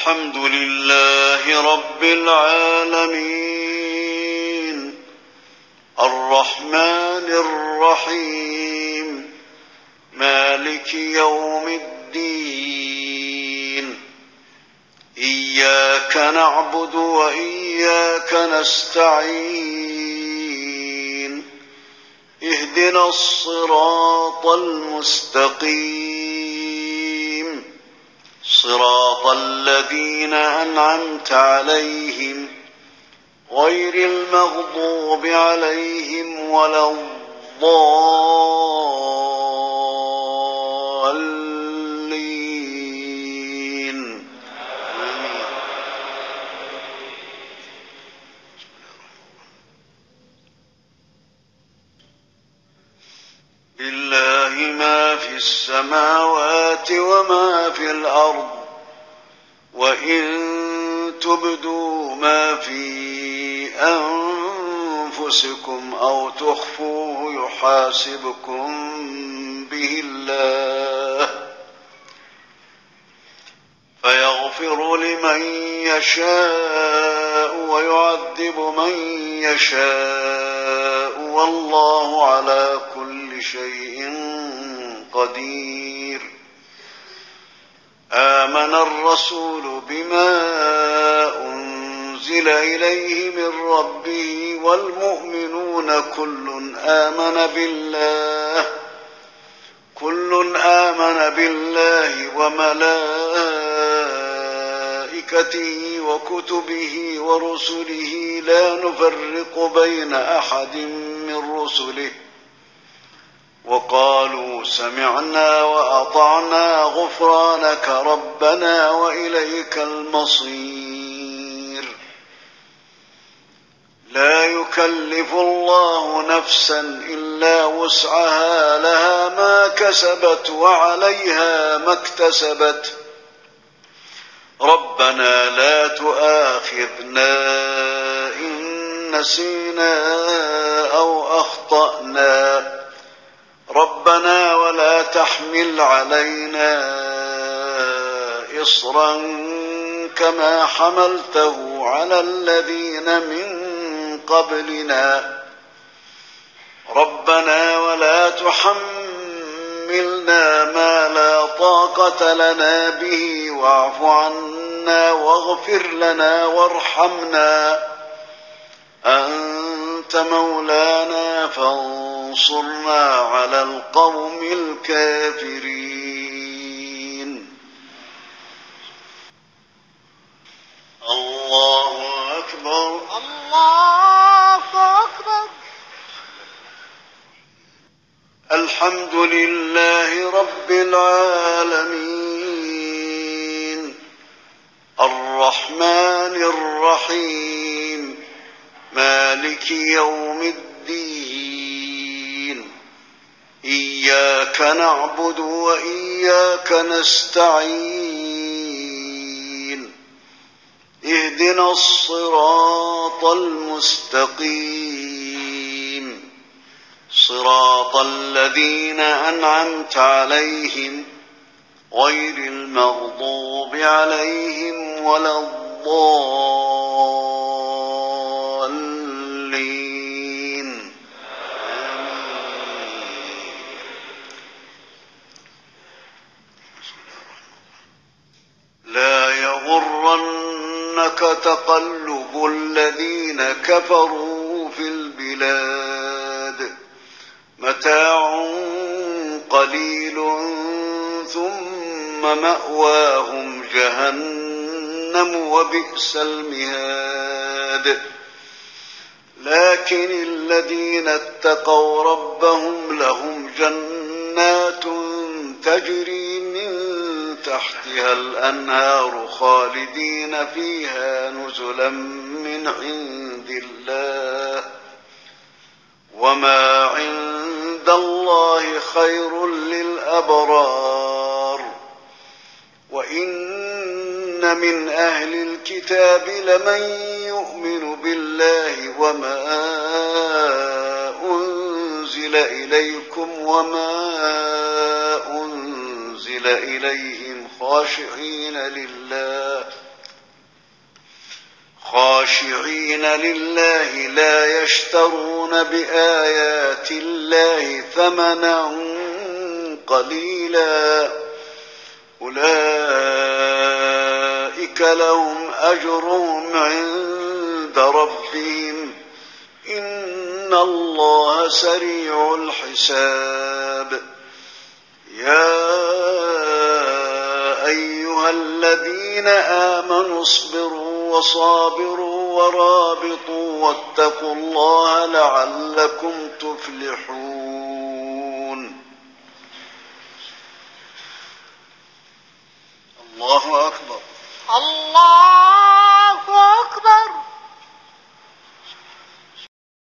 الحمد لله رب العالمين الرحمن الرحيم مالك يوم الدين إياك نعبد وإياك نستعين اهدنا الصراط المستقيم صراط الذين أنعمت عليهم غير المغضوب عليهم ولا الضالين. لله ما في السماوات وما في الأرض وإن تبدوا ما في أنفسكم أو تخفوه يحاسبكم به الله فيغفر لمن يشاء ويعذب من يشاء والله على كل شيء قدير. آمن الرسول بما أنزل إليه من ربه والمؤمنون كل آمن بالله وملائكته وكتبه ورسله لا نفرق بين أحد من رسله وقالوا سمعنا وأطعنا غفرانك ربنا وإليك المصير. لا يكلف الله نفسا إلا وسعها لها ما كسبت وعليها ما اكتسبت ربنا لا تؤاخذنا إن نسينا أو أخطأنا ربنا ولا تحمل علينا إصرا كما حملته على الذين من قبلنا ربنا ولا تحملنا ما لا طاقة لنا به واعف عنا واغفر لنا وارحمنا أنت مولانا فانصرنا على القوم الكافرين. الله أكبر الله أكبر. الحمد لله رب العالمين الرحمن الرحيم مالك يوم الدين إياك نعبد وإياك نستعين اهدنا الصراط المستقيم صراط الذين أنعمت عليهم غير المغضوب عليهم ولا الضالين. لا يغرنك تقلب الذين كفروا في البلاد متاع قليل ثم مأواهم جهنم وبئس المهاد. لكن الذين اتقوا ربهم لهم جنات تجري من تحتها الأنهار خالدين فيها نزلا من عند الله وما عند الله خير للأبرار. وإن من أهل الكتاب لمن يؤمن بالله وما أنزل إليكم وما أنزل إليهم خاشعين لله خاشعين لله لا يشترون بآيات الله ثمنا قليلا أولئك لهم أجرهم عند ربهم إن الله سريع الحساب يا أيها الذين آمنوا اصبروا وصابروا ورابطوا واتقوا الله لعلكم تفلحون